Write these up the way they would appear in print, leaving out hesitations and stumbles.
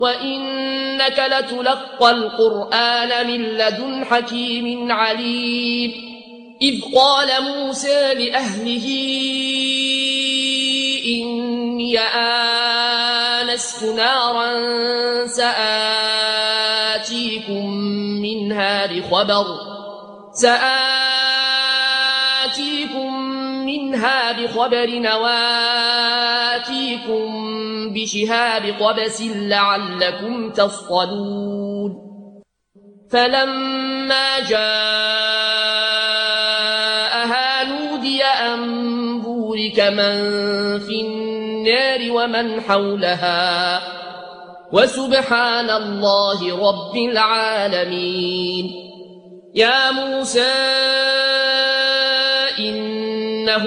وإنك لتلقى القرآن من لدن حكيم عليم إذ قال موسى لأهله إني آنست نارا سآتيكم منها بخبر وآتيكم بشهاب قبس لعلكم تصطلون فلما جاءها نودي أن بورك من في النار ومن حولها وسبحان الله رب العالمين يا موسى إنه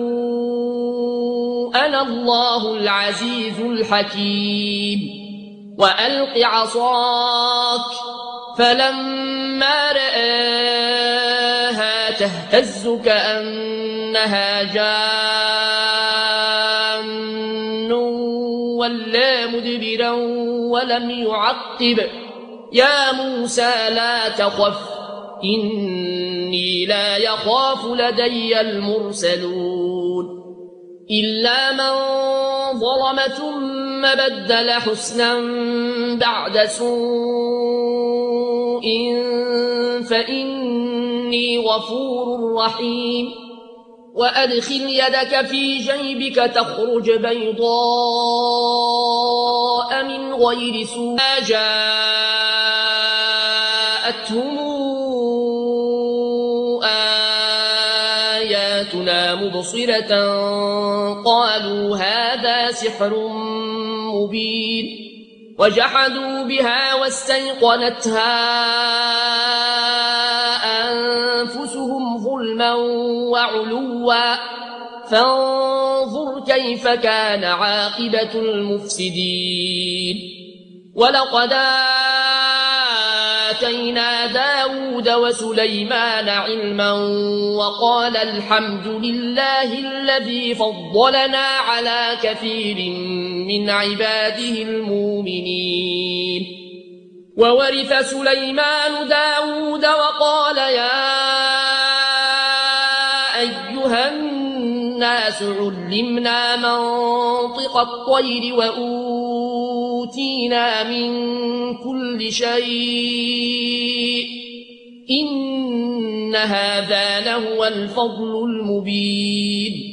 أنا الله العزيز الحكيم وألق عصاك فلما رآها تهتز كأنها جان ولا مدبرا ولم يعقب يا موسى لا تخف إني لا يخاف لدي المرسلون إلا من ظلم ثم بدل حسنا بعد سوء فإني غفور رحيم وأدخل يدك في جيبك تخرج بيضاء من غير سوء جاءتهم آياتنا مبصرة قالوا هذا سحر مبين وجحدوا بها واستيقنتها أنفسهم ظلما وعلوا فانظر كيف كان عاقبة المفسدين ولقد آتينا داود وسليمان علما وقال الحمد لله الذي فضلنا على كثير من عباده المؤمنين وورث سليمان داود وقال يا أيها الناس علمنا منطق الطير وأوتينا من كل شيء إن هذا لهو الفضل المبين